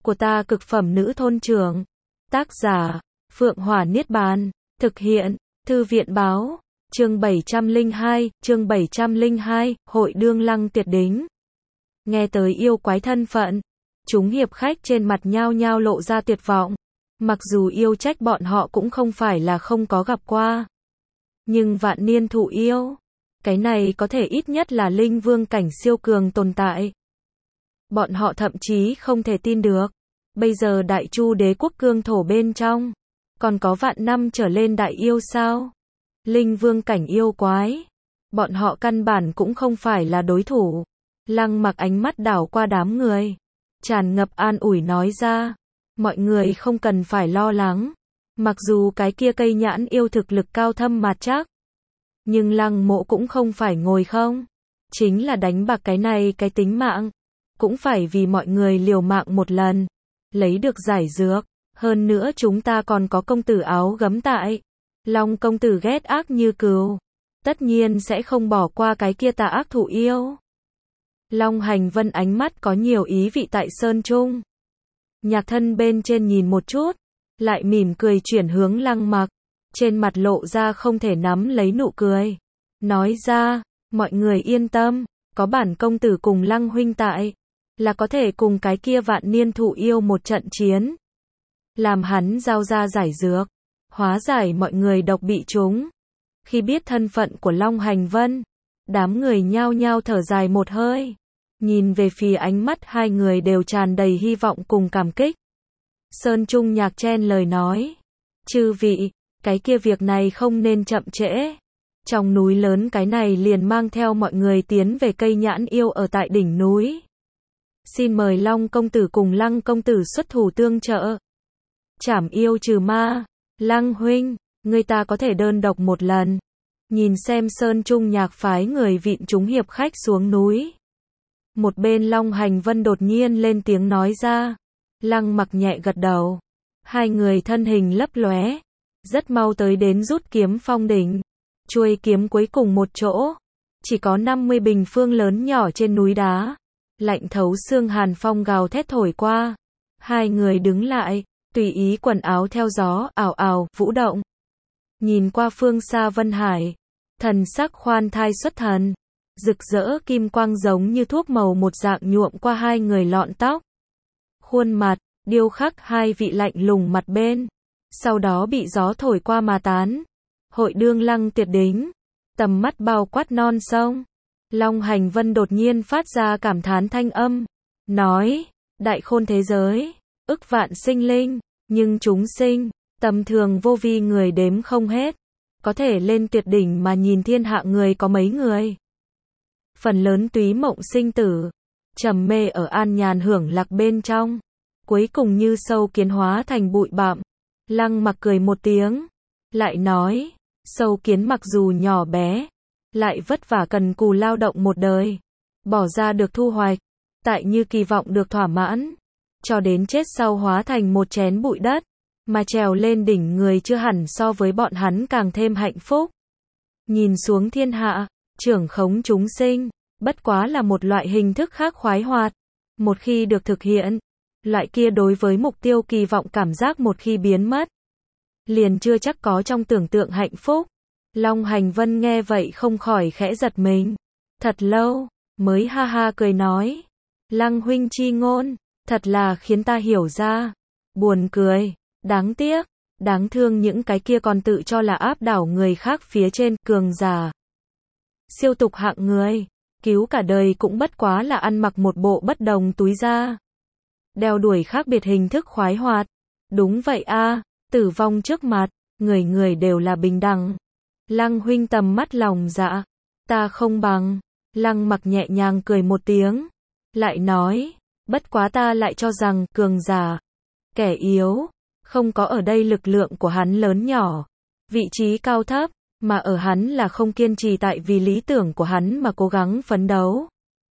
của ta cực phẩm nữ thôn trưởng. Tác giả, Phượng Hỏa Niết Bàn. Thực hiện, Thư viện báo. Chương 702, Hội Đương Lăng Tuyệt Đính. Nghe tới yêu quái thân phận, chúng hiệp khách trên mặt nhao nhao lộ ra tuyệt vọng. Mặc dù yêu trách bọn họ cũng không phải là không có gặp qua. Nhưng vạn niên thụ yêu, cái này có thể ít nhất là linh vương cảnh siêu cường tồn tại. Bọn họ thậm chí không thể tin được. Bây giờ Đại Chu đế quốc cương thổ bên trong, còn có vạn năm trở lên đại yêu sao? Linh vương cảnh yêu quái, bọn họ căn bản cũng không phải là đối thủ. Lăng Mặc ánh mắt đảo qua đám người, tràn ngập an ủi nói ra, mọi người không cần phải lo lắng. Mặc dù cái kia cây nhãn yêu thực lực cao thâm mạt chắc, nhưng Lăng Mộ cũng không phải ngồi không. Chính là đánh bạc cái này cái tính mạng, cũng phải vì mọi người liều mạng một lần, lấy được giải dược. Hơn nữa chúng ta còn có công tử áo gấm tại. Long công tử ghét ác như cừu, tất nhiên sẽ không bỏ qua cái kia tà ác thụ yêu. Long Hành Vân ánh mắt có nhiều ý vị tại Sơn Trung. Nhạc Thân bên trên nhìn một chút, lại mỉm cười chuyển hướng Lăng Mặc, trên mặt lộ ra không thể nắm lấy nụ cười. Nói ra, mọi người yên tâm, có bản công tử cùng Lăng huynh tại, là có thể cùng cái kia vạn niên thụ yêu một trận chiến. Làm hắn giao ra giải dược, hóa giải mọi người độc bị chúng. Khi biết thân phận của Long Hành Vân, đám người nhao nhao thở dài một hơi, nhìn về phía ánh mắt hai người đều tràn đầy hy vọng cùng cảm kích. Sơn Trung Nhạc chen lời nói, chư vị, cái kia việc này không nên chậm trễ. Trong núi lớn cái này liền mang theo mọi người tiến về cây nhãn yêu ở tại đỉnh núi. Xin mời Long công tử cùng Lăng công tử xuất thủ tương trợ. Trảm yêu trừ ma. Lăng huynh, người ta có thể đơn độc một lần. Nhìn xem Sơn Trung Nhạc phái người vịn chúng hiệp khách xuống núi. Một bên Long Hành Vân đột nhiên lên tiếng nói ra. Lăng Mặc nhẹ gật đầu. Hai người thân hình lấp lóe, rất mau tới đến Rút Kiếm Phong đỉnh. Chuôi kiếm cuối cùng một chỗ, chỉ có 50 bình phương lớn nhỏ trên núi đá. Lạnh thấu xương hàn phong gào thét thổi qua. Hai người đứng lại, tùy ý quần áo theo gió ảo ảo vũ động. Nhìn qua phương xa Vân Hải, thần sắc khoan thai xuất thần, rực rỡ kim quang giống như thuốc màu một dạng nhuộm qua hai người lọn tóc. Khuôn mặt, điêu khắc hai vị lạnh lùng mặt bên, sau đó bị gió thổi qua mà tán. Hội Đương Lăng Tuyệt Đính, tầm mắt bao quát non sông. Long Hành Vân đột nhiên phát ra cảm thán thanh âm, nói, đại khôn thế giới, ức vạn sinh linh, nhưng chúng sinh, tầm thường vô vi người đếm không hết, có thể lên tuyệt đỉnh mà nhìn thiên hạ người có mấy người. Phần lớn túy mộng sinh tử, trầm mê ở an nhàn hưởng lạc bên trong, cuối cùng như sâu kiến hóa thành bụi bặm. Lăng Mặc cười một tiếng, lại nói, sâu kiến mặc dù nhỏ bé, lại vất vả cần cù lao động một đời, bỏ ra được thu hoạch, tại như kỳ vọng được thỏa mãn, cho đến chết sau hóa thành một chén bụi đất, mà trèo lên đỉnh người chưa hẳn so với bọn hắn càng thêm hạnh phúc. Nhìn xuống thiên hạ, trưởng khống chúng sinh, bất quá là một loại hình thức khác khoái hoạt. Một khi được thực hiện, loại kia đối với mục tiêu kỳ vọng cảm giác một khi biến mất, liền chưa chắc có trong tưởng tượng hạnh phúc. Long Hành Vân nghe vậy không khỏi khẽ giật mình. Thật lâu, mới ha ha cười nói. Lăng huynh chi ngôn, thật là khiến ta hiểu ra. Buồn cười, đáng tiếc, đáng thương những cái kia còn tự cho là áp đảo người khác phía trên, cường giả. Siêu tục hạng người, cứu cả đời cũng bất quá là ăn mặc một bộ bất đồng túi da. Đeo đuổi khác biệt hình thức khoái hoạt. Đúng vậy a, tử vong trước mặt, người người đều là bình đẳng. Lăng huynh tầm mắt lòng dạ, ta không bằng. Lăng Mặc nhẹ nhàng cười một tiếng, lại nói, bất quá ta lại cho rằng cường giả, kẻ yếu, không có ở đây lực lượng của hắn lớn nhỏ, vị trí cao thấp, mà ở hắn là không kiên trì tại vì lý tưởng của hắn mà cố gắng phấn đấu.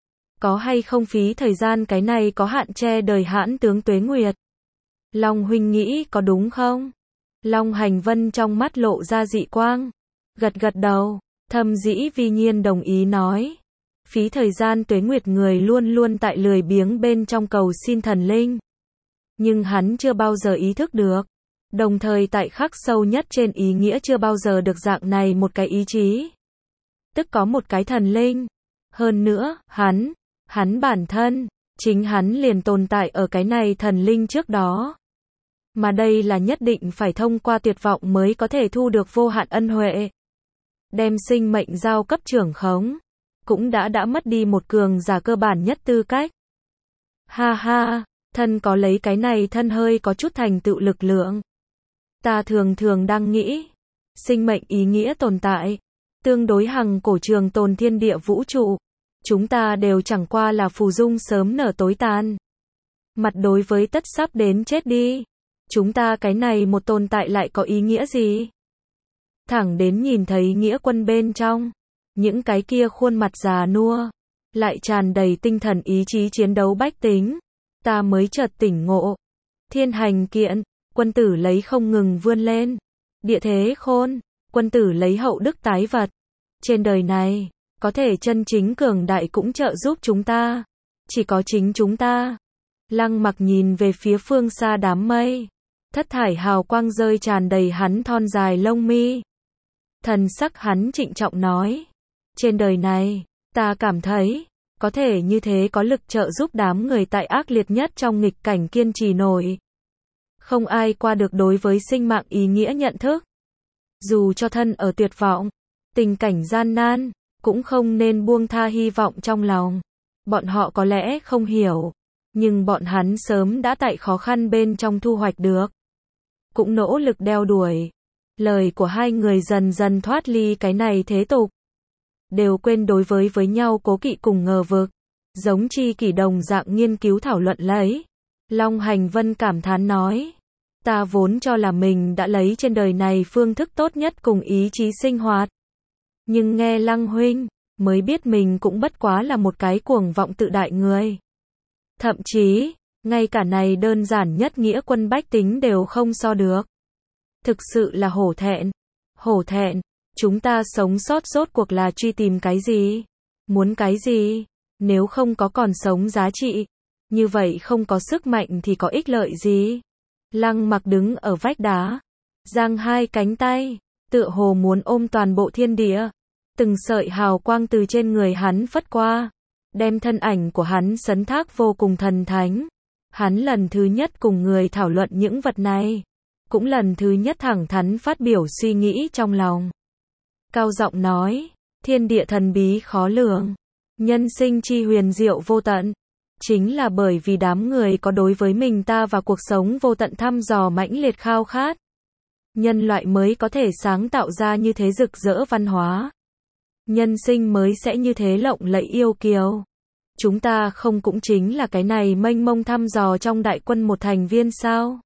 Có hay không phí thời gian cái này có hạn che đời hãn tướng Tuế Nguyệt. Long huynh nghĩ có đúng không? Long Hành Vân trong mắt lộ ra dị quang, gật gật đầu, thâm dĩ vi nhiên đồng ý nói. Phí thời gian Tuế Nguyệt người luôn luôn tại lười biếng bên trong cầu xin thần linh. Nhưng hắn chưa bao giờ ý thức được. Đồng thời tại khắc sâu nhất trên ý nghĩa chưa bao giờ được dạng này một cái ý chí. Tức có một cái thần linh. Hơn nữa, hắn bản thân, chính hắn liền tồn tại ở cái này thần linh trước đó. Mà đây là nhất định phải thông qua tuyệt vọng mới có thể thu được vô hạn ân huệ. Đem sinh mệnh giao cấp trưởng khống, cũng đã mất đi một cường giả cơ bản nhất tư cách. Ha ha, thân có lấy cái này thân hơi có chút thành tựu lực lượng. Ta thường thường đang nghĩ, sinh mệnh ý nghĩa tồn tại, tương đối hằng cổ trường tồn thiên địa vũ trụ, chúng ta đều chẳng qua là phù dung sớm nở tối tàn. Mặt đối với tất sắp đến chết đi, chúng ta cái này một tồn tại lại có ý nghĩa gì? Thẳng đến nhìn thấy nghĩa quân bên trong, những cái kia khuôn mặt già nua, lại tràn đầy tinh thần ý chí chiến đấu bách tính, ta mới chợt tỉnh ngộ. Thiên hành kiện, quân tử lấy không ngừng vươn lên. Địa thế khôn, quân tử lấy hậu đức tái vật. Trên đời này, có thể chân chính cường đại cũng trợ giúp chúng ta. Chỉ có chính chúng ta. Lăng Mặc nhìn về phía phương xa đám mây. Thất thải hào quang rơi tràn đầy hắn thon dài lông mi. Thần sắc hắn trịnh trọng nói. Trên đời này, ta cảm thấy, có thể như thế có lực trợ giúp đám người tại ác liệt nhất trong nghịch cảnh kiên trì nổi. Không ai qua được đối với sinh mạng ý nghĩa nhận thức. Dù cho thân ở tuyệt vọng, tình cảnh gian nan, cũng không nên buông tha hy vọng trong lòng. Bọn họ có lẽ không hiểu, nhưng bọn hắn sớm đã tại khó khăn bên trong thu hoạch được. Cũng nỗ lực đeo đuổi. Lời của hai người dần dần thoát ly cái này thế tục. Đều quên đối với nhau cố kỵ cùng ngờ vực. Giống chi kỷ đồng dạng nghiên cứu thảo luận lấy. Long Hành Vân cảm thán nói. Ta vốn cho là mình đã lấy trên đời này phương thức tốt nhất cùng ý chí sinh hoạt. Nhưng nghe Lăng huynh, mới biết mình cũng bất quá là một cái cuồng vọng tự đại người. Thậm chí, ngay cả này đơn giản nhất nghĩa quân bách tính đều không so được. Thực sự là hổ thẹn. Hổ thẹn, chúng ta sống sót rốt cuộc là truy tìm cái gì? Muốn cái gì? Nếu không có còn sống giá trị, như vậy không có sức mạnh thì có ích lợi gì? Lăng Mặc đứng ở vách đá, giang hai cánh tay, tựa hồ muốn ôm toàn bộ thiên địa. Từng sợi hào quang từ trên người hắn phất qua, đem thân ảnh của hắn sấn thác vô cùng thần thánh. Hắn lần thứ nhất cùng người thảo luận những vật này, cũng lần thứ nhất thẳng thắn phát biểu suy nghĩ trong lòng. Cao giọng nói, thiên địa thần bí khó lường, nhân sinh chi huyền diệu vô tận. Chính là bởi vì đám người có đối với mình ta và cuộc sống vô tận thăm dò mãnh liệt khao khát. Nhân loại mới có thể sáng tạo ra như thế rực rỡ văn hóa. Nhân sinh mới sẽ như thế lộng lẫy yêu kiều. Chúng ta không cũng chính là cái này mênh mông thăm dò trong đại quân một thành viên sao?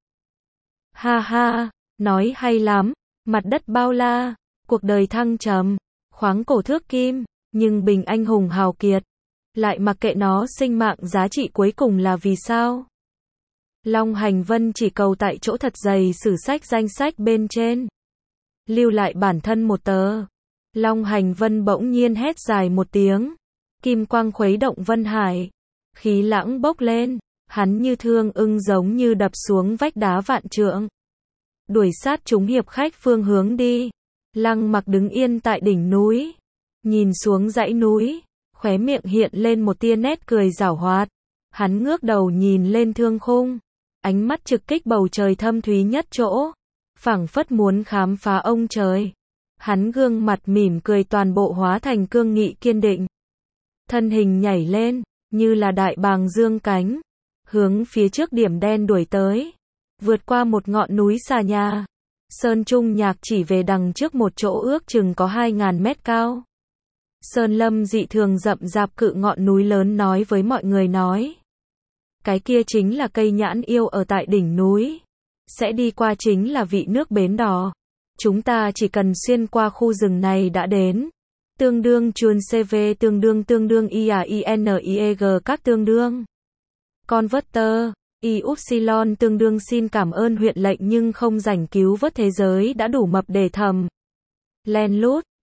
Ha ha, nói hay lắm, mặt đất bao la, cuộc đời thăng trầm, khoáng cổ thước kim, nhưng bình anh hùng hào kiệt, lại mặc kệ nó sinh mạng giá trị cuối cùng là vì sao? Long Hành Vân chỉ cầu tại chỗ thật dày sử sách danh sách bên trên, lưu lại bản thân một tờ. Long Hành Vân bỗng nhiên hét dài một tiếng, kim quang khuấy động vân hải, khí lãng bốc lên, hắn như thương ưng giống như đập xuống vách đá vạn trượng, đuổi sát chúng hiệp khách phương hướng đi. Lăng Mặc đứng yên tại đỉnh núi, nhìn xuống dãy núi, khóe miệng hiện lên một tia nét cười giảo hoạt. Hắn ngước đầu nhìn lên thương khung, ánh mắt trực kích bầu trời thâm thúy nhất chỗ, phảng phất muốn khám phá ông trời. Hắn gương mặt mỉm cười toàn bộ hóa thành cương nghị kiên định. Thân hình nhảy lên, như là đại bàng dương cánh, hướng phía trước điểm đen đuổi tới, vượt qua một ngọn núi xà nhà. Sơn Trung Nhạc chỉ về đằng trước một chỗ ước chừng có 2.000 mét cao. Sơn lâm dị thường rậm rạp cự ngọn núi lớn nói với mọi người nói. Cái kia chính là cây nhãn yêu ở tại đỉnh núi. Sẽ đi qua chính là vị nước bến đỏ. Chúng ta chỉ cần xuyên qua khu rừng này đã đến. Tương đương chuồn CV tương đương IAINIEG các tương đương. Converter, Y-Upsilon tương đương xin cảm ơn huyện lệnh nhưng không rảnh cứu vớt thế giới đã đủ mập để thầm. Len lút,